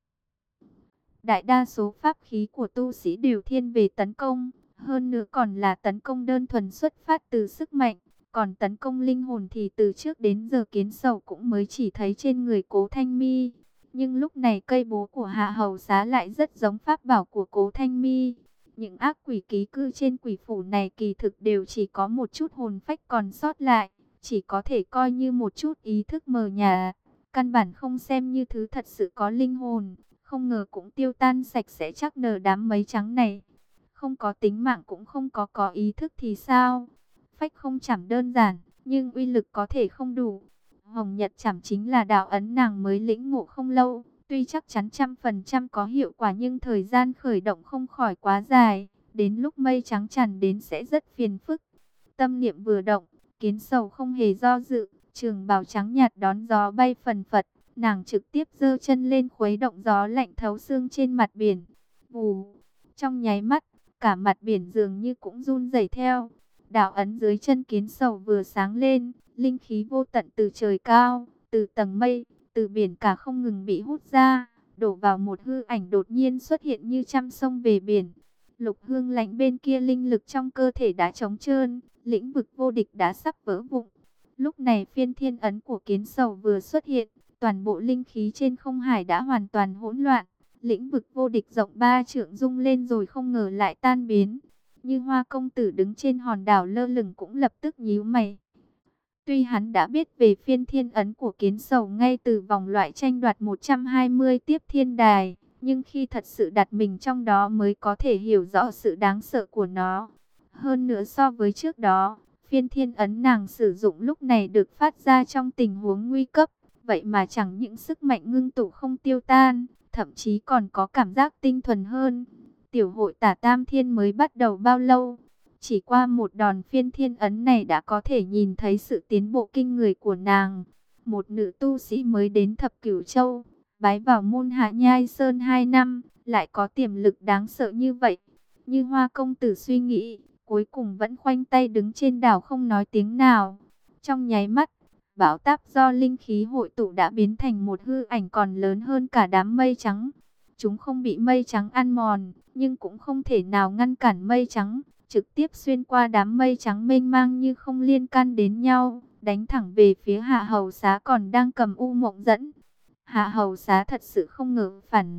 Đại đa số pháp khí của tu sĩ đều thiên về tấn công, hơn nữa còn là tấn công đơn thuần xuất phát từ sức mạnh. Còn tấn công linh hồn thì từ trước đến giờ Kiến Sầu cũng mới chỉ thấy trên người Cố Thanh Mi. Nhưng lúc này cây búa của Hạ Hầu Xá lại rất giống pháp bảo của Cố Thanh Mi. Những ác quỷ ký cư trên quỷ phủ này kỳ thực đều chỉ có một chút hồn phách còn sót lại, chỉ có thể coi như một chút ý thức mờ nhạt, căn bản không xem như thứ thật sự có linh hồn. Không ngờ cũng tiêu tan sạch sẽ chắc nở đám mây trắng này. không có tính mạng cũng không có ý thức thì sao? Phách không chảm đơn giản, nhưng uy lực có thể không đủ. Hồng Nhật chảm chính là đạo ấn nàng mới lĩnh ngộ không lâu, tuy chắc chắn 100% có hiệu quả nhưng thời gian khởi động không khỏi quá dài, đến lúc mây trắng tràn đến sẽ rất phiền phức. Tâm niệm vừa động, Kiến Sầu không hề do dự, trường bào trắng nhạt đón gió bay phần phật, nàng trực tiếp giơ chân lên khuấy động gió lạnh thấu xương trên mặt biển. Vù, trong nháy mắt, cả mặt biển dường như cũng run rẩy theo. Đạo ấn dưới chân Kiến Sầu vừa sáng lên, linh khí vô tận từ trời cao, từ tầng mây, từ biển cả không ngừng bị hút ra, đổ vào một hư ảnh đột nhiên xuất hiện như trăm sông về biển. Lục Hương Lãnh bên kia linh lực trong cơ thể đã trống trơn, lĩnh vực vô địch đã sắp vỡ vụn. Lúc này phiên thiên ấn của Kiến Sầu vừa xuất hiện, toàn bộ linh khí trên không hải đã hoàn toàn hỗn loạn. Lĩnh vực vô địch rộng 3 trượng rung lên rồi không ngờ lại tan biến. Như Hoa công tử đứng trên hòn đảo lơ lửng cũng lập tức nhíu mày. Tuy hắn đã biết về phiên thiên ấn của Kiến Sầu ngay từ vòng loại tranh đoạt 120 tiếp thiên đài, nhưng khi thật sự đặt mình trong đó mới có thể hiểu rõ sự đáng sợ của nó. Hơn nữa so với trước đó, phiên thiên ấn nàng sử dụng lúc này được phát ra trong tình huống nguy cấp, vậy mà chẳng những sức mạnh ngưng tụ không tiêu tan, thậm chí còn có cảm giác tinh thuần hơn. Tiểu hội Tả Tam Thiên mới bắt đầu bao lâu? Chỉ qua một đòn phiên thiên ấn này đã có thể nhìn thấy sự tiến bộ kinh người của nàng. Một nữ tu sĩ mới đến Thập Cửu Châu, bái vào môn Hạ Nhai Sơn 2 năm, lại có tiềm lực đáng sợ như vậy. Như Hoa công tử suy nghĩ, cuối cùng vẫn khoanh tay đứng trên đảo không nói tiếng nào. Trong nháy mắt, bão táp do linh khí hội tụ đã biến thành một hư ảnh còn lớn hơn cả đám mây trắng. Chúng không bị mây trắng ăn mòn, nhưng cũng không thể nào ngăn cản mây trắng, trực tiếp xuyên qua đám mây trắng mênh mang như không liên can đến nhau, đánh thẳng về phía Hạ Hầu Xá còn đang cầm U Mộng Dẫn. Hạ Hầu Xá thật sự không ngờ phản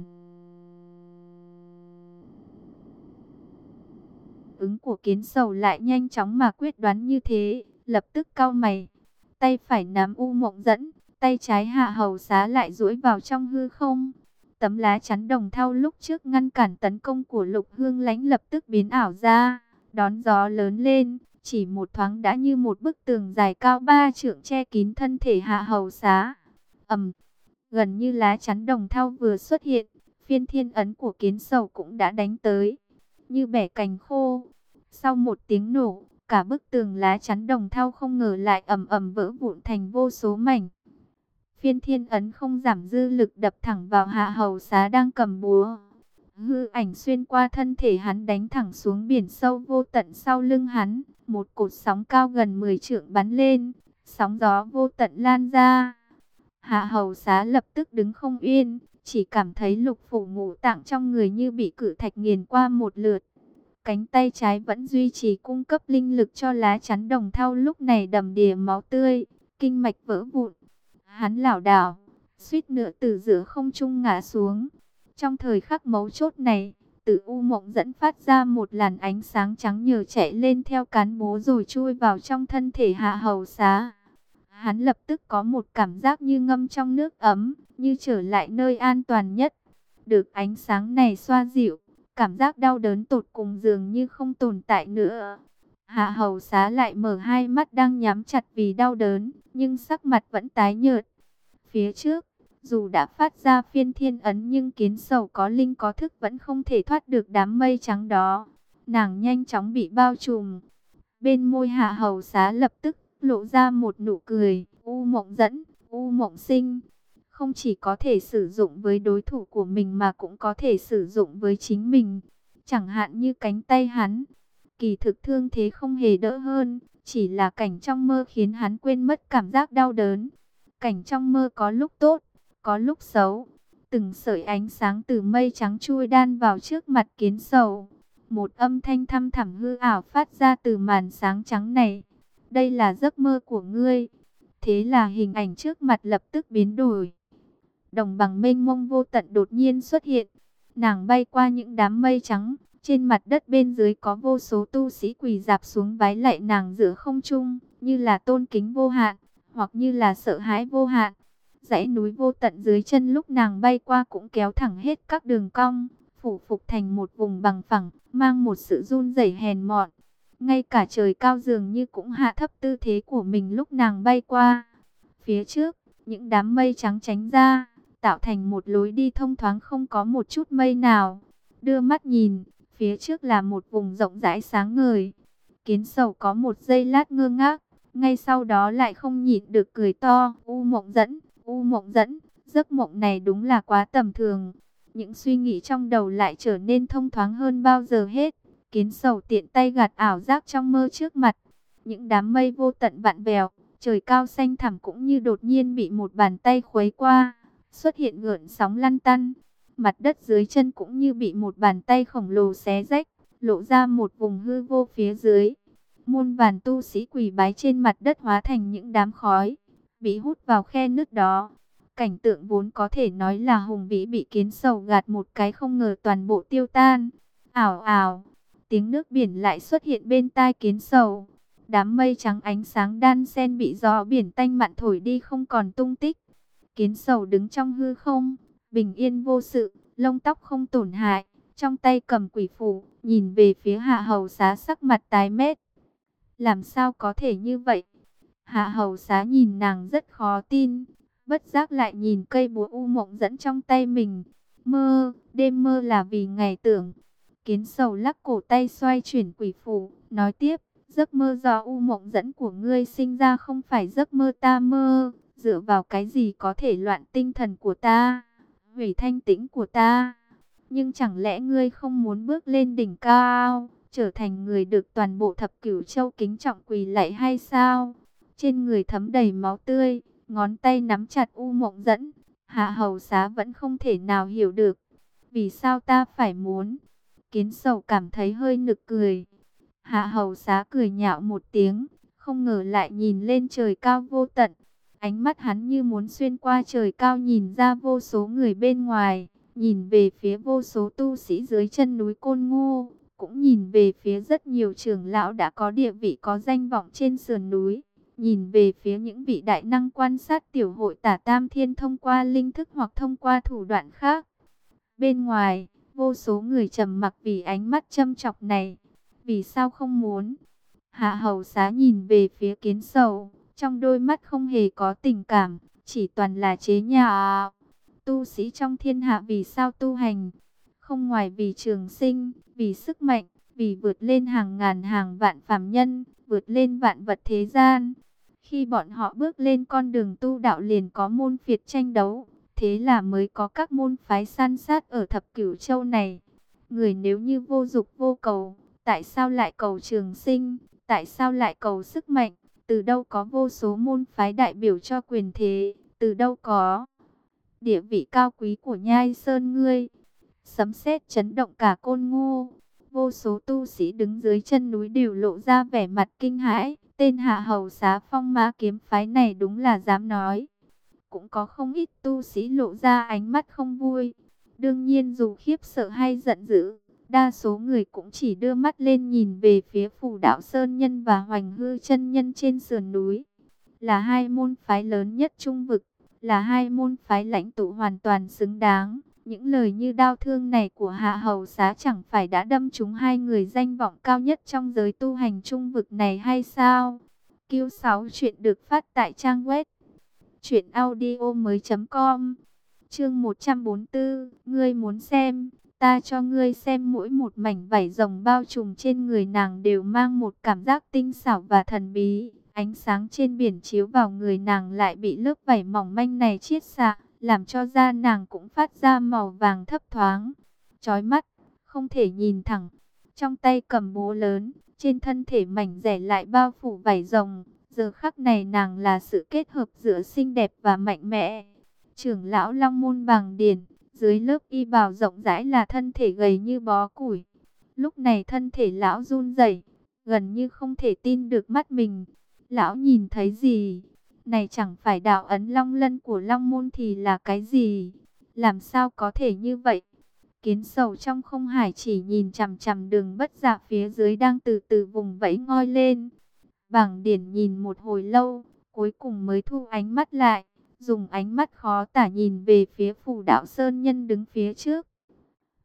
ứng của Kiến Sầu lại nhanh chóng mà quyết đoán như thế, lập tức cau mày, tay phải nắm U Mộng Dẫn, tay trái Hạ Hầu Xá lại duỗi vào trong hư không. Tấm lá chắn đồng thau lúc trước ngăn cản tấn công của Lục Hương Lãnh lập tức biến ảo ra, đón gió lớn lên, chỉ một thoáng đã như một bức tường dài cao 3 trượng che kín thân thể Hạ Hầu Xá. Gần như lá chắn đồng thau vừa xuất hiện, phiên thiên ấn của Kiến Sầu cũng đã đánh tới, như bẻ cành khô. Sau một tiếng nổ, cả bức tường lá chắn đồng thau không ngờ lại ầm ầm vỡ vụn thành vô số mảnh. Phiên thiên ấn không giảm dư lực đập thẳng vào Hạ Hầu Xá đang cầm búa. Hư ảnh xuyên qua thân thể hắn đánh thẳng xuống biển sâu vô tận sau lưng hắn. Một cột sóng cao gần 10 trượng bắn lên, sóng gió vô tận lan ra. Hạ Hầu Xá lập tức đứng không yên, chỉ cảm thấy lục phủ ngũ tạng trong người như bị cự thạch nghiền qua một lượt. Cánh tay trái vẫn duy trì cung cấp linh lực cho lá chắn đồng thau lúc này đầm đìa máu tươi, kinh mạch vỡ vụn. Hắn lảo đảo, suýt nữa từ giữa không trung ngã xuống. Trong thời khắc mấu chốt này, từ U Mộng Dẫn phát ra một làn ánh sáng trắng nhờ chạy lên theo cán bố rồi chui vào trong thân thể Hạ Hầu Xá. Hắn lập tức có một cảm giác như ngâm trong nước ấm, như trở lại nơi an toàn nhất. Được ánh sáng này xoa dịu, cảm giác đau đớn tột cùng dường như không tồn tại nữa. Hạ Hầu Xá lại mở hai mắt đang nhắm chặt vì đau đớn, nhưng sắc mặt vẫn tái nhợt. Phía trước, dù đã phát ra phiên thiên ấn nhưng Kiến Sầu có linh có thức vẫn không thể thoát được đám mây trắng đó. Nàng nhanh chóng bị bao trùm. Bên môi Hạ Hầu Xá lập tức lộ ra một nụ cười. U Mộng Dẫn, U Mộng Sinh, không chỉ có thể sử dụng với đối thủ của mình mà cũng có thể sử dụng với chính mình. Chẳng hạn như cánh tay hắn. Kỳ thực thương thế không hề đỡ hơn, chỉ là cảnh trong mơ khiến hắn quên mất cảm giác đau đớn. Cảnh trong mơ có lúc tốt, có lúc xấu. Từng sợi ánh sáng từ mây trắng chui đan vào trước mặt Kiến Sầu. Một âm thanh thăm thẳm hư ảo phát ra từ màn sáng trắng này. Đây là giấc mơ của ngươi. Thế là hình ảnh trước mặt lập tức biến đổi. Đồng bằng mênh mông vô tận đột nhiên xuất hiện. Nàng bay qua những đám mây trắng. Trên mặt đất bên dưới có vô số tu sĩ quỳ rạp xuống vái lạy nàng giữa không trung, như là tôn kính vô hạn, hoặc như là sợ hãi vô hạn. Dãy núi vô tận dưới chân lúc nàng bay qua cũng kéo thẳng hết các đường cong, phủ phục thành một vùng bằng phẳng, mang một sự run rẩy hèn mọn. Ngay cả trời cao dường như cũng hạ thấp tư thế của mình lúc nàng bay qua. Phía trước, những đám mây trắng tránh ra, tạo thành một lối đi thông thoáng không có một chút mây nào. Đưa mắt nhìn, phía trước là một vùng rộng rãi sáng ngời. Kiến Sầu có một giây lát ngơ ngác, ngay sau đó lại không nhịn được cười to. U Mộng Dẫn, giấc mộng này đúng là quá tầm thường. Những suy nghĩ trong đầu lại trở nên thông thoáng hơn bao giờ hết. Kiến Sầu tiện tay gạt ảo giác trong mơ trước mặt. Những đám mây vô tận vạn vẹo, trời cao xanh thẳm cũng như đột nhiên bị một bàn tay khuấy qua, xuất hiện gợn sóng lăn tăn. Mặt đất dưới chân cũng như bị một bàn tay khổng lồ xé rách, lộ ra một vùng hư vô phía dưới. Muôn vàn tu sĩ quỳ bái trên mặt đất hóa thành những đám khói, bị hút vào khe nứt đó. Cảnh tượng vốn có thể nói là hùng vĩ bị Kiến Sầu gạt một cái không ngờ toàn bộ tiêu tan. Ảo ảo, tiếng nước biển lại xuất hiện bên tai Kiến Sầu. Đám mây trắng ánh sáng đan xen bị gió biển tanh mặn thổi đi không còn tung tích. Kiến Sầu đứng trong hư không, bình yên vô sự, lông tóc không tổn hại, trong tay cầm quỷ phù, nhìn về phía Hạ Hầu Xá sắc mặt tái mét. Làm sao có thể như vậy? Hạ Hầu Xá nhìn nàng rất khó tin, bất giác lại nhìn cây búa U Mộng Dẫn trong tay mình. Mơ, đêm mơ là vì ngày tưởng. Kiến Sầu lắc cổ tay xoay chuyển quỷ phù, nói tiếp, giấc mơ do U Mộng Dẫn của ngươi sinh ra không phải giấc mơ ta mơ, dựa vào cái gì có thể loạn tinh thần của ta, hủy thanh tĩnh của ta. Nhưng chẳng lẽ ngươi không muốn bước lên đỉnh cao, trở thành người được toàn bộ thập cửu châu kính trọng quỳ lạy hay sao? Trên người thấm đầy máu tươi, ngón tay nắm chặt U Mộng Dẫn. Hạ Hầu Xá vẫn không thể nào hiểu được, vì sao ta phải muốn. Kiến Sầu cảm thấy hơi nực cười. Hạ Hầu Xá cười nhạo một tiếng, không ngờ lại nhìn lên trời cao vô tận. Ánh mắt hắn như muốn xuyên qua trời cao nhìn ra vô số người bên ngoài, nhìn về phía vô số tu sĩ dưới chân núi Côn Ngô, cũng nhìn về phía rất nhiều trưởng lão đã có địa vị có danh vọng trên sườn núi, nhìn về phía những vị đại năng quan sát tiểu hội Tả Tam Thiên thông qua linh thức hoặc thông qua thủ đoạn khác. Bên ngoài, vô số người trầm mặc vì ánh mắt châm chọc này. Vì sao không muốn? Hạ Hầu Xá nhìn về phía Kiến Sầu, trong đôi mắt không hề có tình cảm, chỉ toàn là chế nhạo. Tu sĩ trong thiên hạ vì sao tu hành? Không ngoài vì trường sinh, vì sức mạnh, vì vượt lên hàng ngàn hàng vạn phàm nhân, vượt lên vạn vật thế gian. Khi bọn họ bước lên con đường tu đạo liền có môn phiệt tranh đấu, thế là mới có các môn phái san sát ở thập cửu châu này. Người nếu như vô dục vô cầu, tại sao lại cầu trường sinh? Tại sao lại cầu sức mạnh? Từ đâu có vô số môn phái đại biểu cho quyền thế? Từ đâu có địa vị cao quý của Nhai Sơn ngươi? Sấm sét chấn động cả Côn Ngô. Vô số tu sĩ đứng dưới chân núi đều lộ ra vẻ mặt kinh hãi. Tên Hạ Hầu Xá Phong Ma kiếm phái này đúng là dám nói. Cũng có không ít tu sĩ lộ ra ánh mắt không vui. Đương nhiên dù khiếp sợ hay giận dữ, đa số người cũng chỉ đưa mắt lên nhìn về phía Phù Đạo Sơn Nhân và Hoành Hư Chân Nhân trên sườn núi. Là hai môn phái lớn nhất trung vực, là hai môn phái lãnh tụ hoàn toàn xứng đáng. Những lời như đao thương này của Hạ Hầu Xá chẳng phải đã đâm trúng hai người danh vọng cao nhất trong giới tu hành trung vực này hay sao? Q6 chuyện được phát tại trang web truyệnaudiomoi.com. Chương 144, ngươi muốn xem, ta cho ngươi xem. Mỗi một mảnh vảy rồng bao trùm trên người nàng đều mang một cảm giác tinh xảo và thần bí. Ánh sáng trên biển chiếu vào người nàng lại bị lớp vảy mỏng manh này chiết xạ, làm cho da nàng cũng phát ra màu vàng thấp thoáng, chói mắt, không thể nhìn thẳng. Trong tay cầm búa lớn, trên thân thể mảnh dẻ lại bao phủ vảy rồng. Giờ khắc này nàng là sự kết hợp giữa xinh đẹp và mạnh mẽ. Trưởng lão Long Môn Bàng Điển, dưới lớp y bào rộng rãi là thân thể gầy như bó củi. Lúc này thân thể lão run rẩy, gần như không thể tin được mắt mình. Lão nhìn thấy gì? Này chẳng phải đạo ấn long lân của Long Môn thì là cái gì? Làm sao có thể như vậy? Kiến Sầu trong không hải chỉ nhìn chằm chằm Đường Bất Dạ phía dưới đang từ từ vùng vẫy ngoi lên. Bàng Điển nhìn một hồi lâu, cuối cùng mới thu ánh mắt lại, dùng ánh mắt khó tả nhìn về phía Phù Đạo Sơn Nhân đứng phía trước.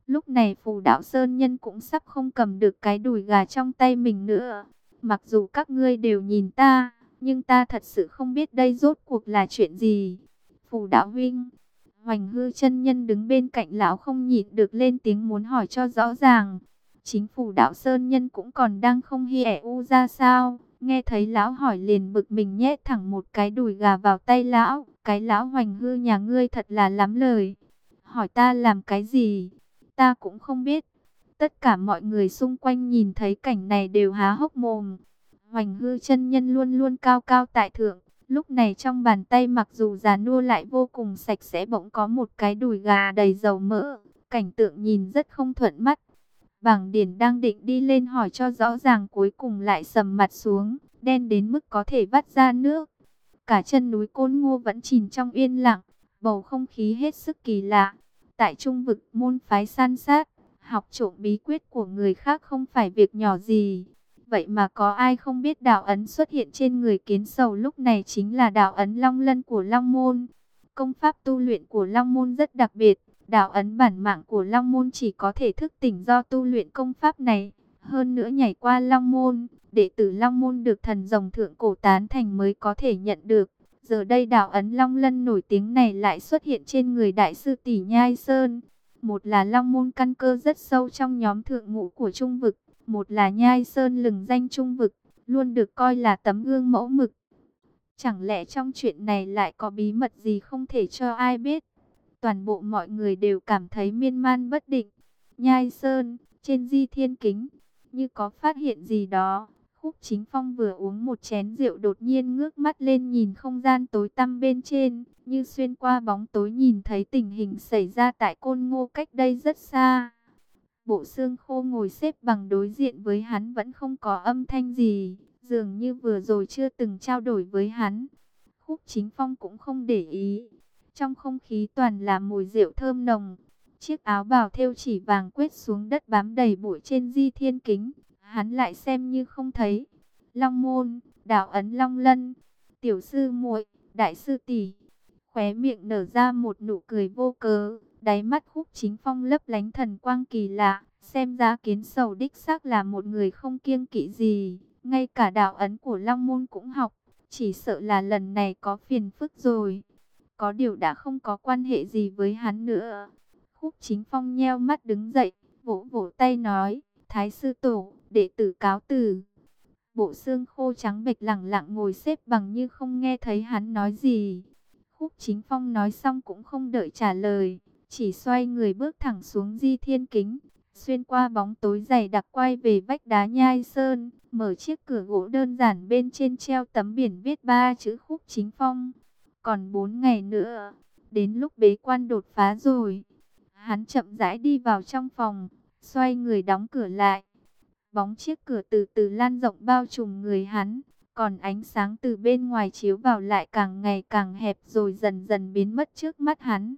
Lúc này Phù Đạo Sơn Nhân cũng sắp không cầm được cái đùi gà trong tay mình nữa. Mặc dù các ngươi đều nhìn ta, nhưng ta thật sự không biết đây rốt cuộc là chuyện gì. Phù Đạo huynh, Hoành Hư chân nhân đứng bên cạnh lão không nhịn được lên tiếng muốn hỏi cho rõ ràng. Chính Phù Đạo Sơn Nhân cũng còn đang không hiểu ra sao, nghe thấy lão hỏi liền bực mình nhét thẳng một cái đùi gà vào tay lão. Cái lão Hoành Hư nhà ngươi thật là lắm lời. Hỏi ta làm cái gì? Ta cũng không biết. Tất cả mọi người xung quanh nhìn thấy cảnh này đều há hốc mồm. Hoành Hư chân nhân luôn luôn cao cao tại thượng. Lúc này trong bàn tay mặc dù già nua lại vô cùng sạch sẽ, bỗng có một cái đùi gà đầy dầu mỡ. Cảnh tượng nhìn rất không thuận mắt. Bảng Điển đang định đi lên hỏi cho rõ ràng, cuối cùng lại sầm mặt xuống, đen đến mức có thể vắt ra nước. Cả chân núi Côn Ngô vẫn chìm trong yên lặng, bầu không khí hết sức kỳ lạ. Tại Trung vực môn phái san sát, học trộm bí quyết của người khác không phải việc nhỏ gì. Vậy mà có ai không biết đạo ấn xuất hiện trên người Kiến Sầu lúc này chính là đạo ấn Long Lân của Long Môn. Công pháp tu luyện của Long Môn rất đặc biệt. Đạo ấn bản mạng của Long Môn chỉ có thể thức tỉnh do tu luyện công pháp này. Hơn nữa nhảy qua Long Môn, đệ tử Long Môn được thần rồng thượng cổ tán thành mới có thể nhận được. Giờ đây đạo ấn Long Lân nổi tiếng này lại xuất hiện trên người Đại sư tỷ Nhai Sơn. Một là Long Môn căn cơ rất sâu trong nhóm thượng ngũ của Trung vực, một là Nhai Sơn lừng danh Trung vực, luôn được coi là tấm gương mẫu mực. Chẳng lẽ trong chuyện này lại có bí mật gì không thể cho ai biết? Toàn bộ mọi người đều cảm thấy miên man bất định. Nhai Sơn, trên Di Thiên Kính, như có phát hiện gì đó. Khúc Chính Phong vừa uống một chén rượu đột nhiên ngước mắt lên nhìn không gian tối tăm bên trên, như xuyên qua bóng tối nhìn thấy tình hình xảy ra tại Côn Ngô cách đây rất xa. Bộ xương khô ngồi xếp bằng đối diện với hắn vẫn không có âm thanh gì, dường như vừa rồi chưa từng trao đổi với hắn. Khúc Chính Phong cũng không để ý. Trong không khí toàn là mùi rượu thơm nồng. Chiếc áo bào thêu chỉ vàng quét xuống đất bám đầy bụi trên Di Thiên Kính. Hắn lại xem như không thấy. Long Môn, đạo ấn Long Lân, tiểu sư muội, đại sư tỷ. Khóe miệng nở ra một nụ cười vô cớ. Đáy mắt Khúc Chính Phong lấp lánh thần quang kỳ lạ. Xem ra Kiến Sầu đích xác là một người không kiêng kỵ gì. Ngay cả đạo ấn của Long Môn cũng học. Chỉ sợ là lần này có phiền phức rồi. Có điều đã không có quan hệ gì với hắn nữa. Khúc Chính Phong nheo mắt đứng dậy, vỗ vỗ tay nói, Thái sư tổ, đệ tử cáo từ. Bộ xương khô trắng bệch lẳng lặng ngồi xếp bằng như không nghe thấy hắn nói gì. Khúc Chính Phong nói xong cũng không đợi trả lời, chỉ xoay người bước thẳng xuống Di Thiên Kính, xuyên qua bóng tối dày đặc quay về vách đá Nhai Sơn, mở chiếc cửa gỗ đơn giản bên trên treo tấm biển viết 3 chữ Khúc Chính Phong. Còn 4 ngày nữa, đến lúc bế quan đột phá rồi. Hắn chậm rãi đi vào trong phòng, xoay người đóng cửa lại. Bóng chiếc cửa từ từ lan rộng bao trùm người hắn, còn ánh sáng từ bên ngoài chiếu vào lại càng ngày càng hẹp rồi dần dần biến mất trước mắt hắn.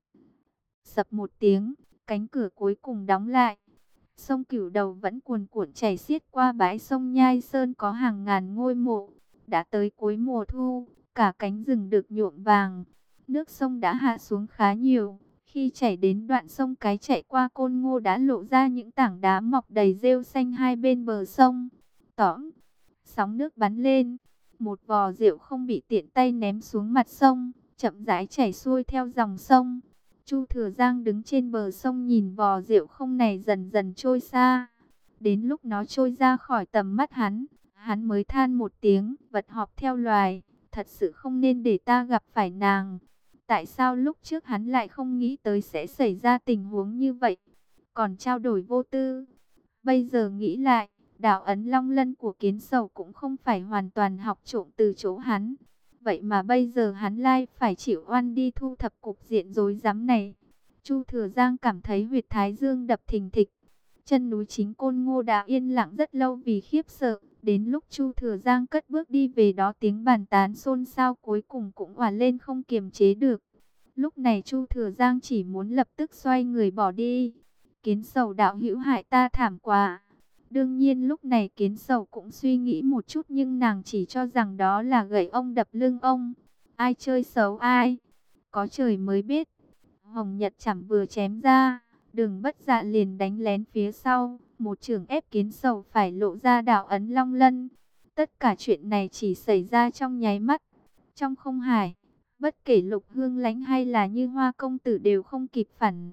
Sập một tiếng, cánh cửa cuối cùng đóng lại. Sông Cửu Đầu vẫn cuồn cuộn chảy xiết qua bãi sông Nhai Sơn có hàng ngàn ngôi mộ. Đã tới cuối mùa thu, cả cánh rừng được nhuộm vàng. Nước sông đã hạ xuống khá nhiều. Khi chảy đến đoạn sông cái chạy qua Côn Ngô đã lộ ra những tảng đá mọc đầy rêu xanh hai bên bờ sông. Tõm, sóng nước bắn lên. Một vò rượu không bị tiện tay ném xuống mặt sông, chậm rãi chảy xuôi theo dòng sông. Chu Thừa Giang đứng trên bờ sông nhìn vò rượu không này dần dần trôi xa. Đến lúc nó trôi ra khỏi tầm mắt hắn mới than một tiếng, vật họp theo loài, thật sự không nên để ta gặp phải nàng. Tại sao lúc trước hắn lại không nghĩ tới sẽ xảy ra tình huống như vậy, còn trao đổi vô tư. Bây giờ nghĩ lại, đạo ấn Long Lân của Kiến Sầu cũng không phải hoàn toàn học trộm từ chỗ hắn. Vậy mà bây giờ hắn lại phải chịu oan đi thu thập cục diện rối rắm này. Chu Thừa Giang cảm thấy huyệt thái dương đập thình thịch. Chân núi chính Côn Ngô đã yên lặng rất lâu vì khiếp sợ. Đến lúc Chu Thừa Giang cất bước đi về đó tiếng bàn tán xôn xao cuối cùng cũng òa lên không kiềm chế được. Lúc này Chu Thừa Giang chỉ muốn lập tức xoay người bỏ đi. Kiến Sầu đạo hữu hại ta thảm quá. Đương nhiên lúc này Kiến Sầu cũng suy nghĩ một chút nhưng nàng chỉ cho rằng đó là gậy ông đập lưng ông. Ai chơi xấu ai, có trời mới biết. Hồng Nhật Chảm vừa chém ra, Đường Bất Dạ liền đánh lén phía sau, một chưởng ép Kiến Sầu phải lộ ra đạo ấn Long Lân. Tất cả chuyện này chỉ xảy ra trong nháy mắt. Trong không hải, bất kể Lục Hương Lãnh hay là Như Hoa công tử đều không kịp phản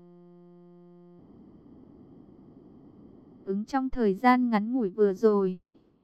ứng trong thời gian ngắn ngủi vừa rồi.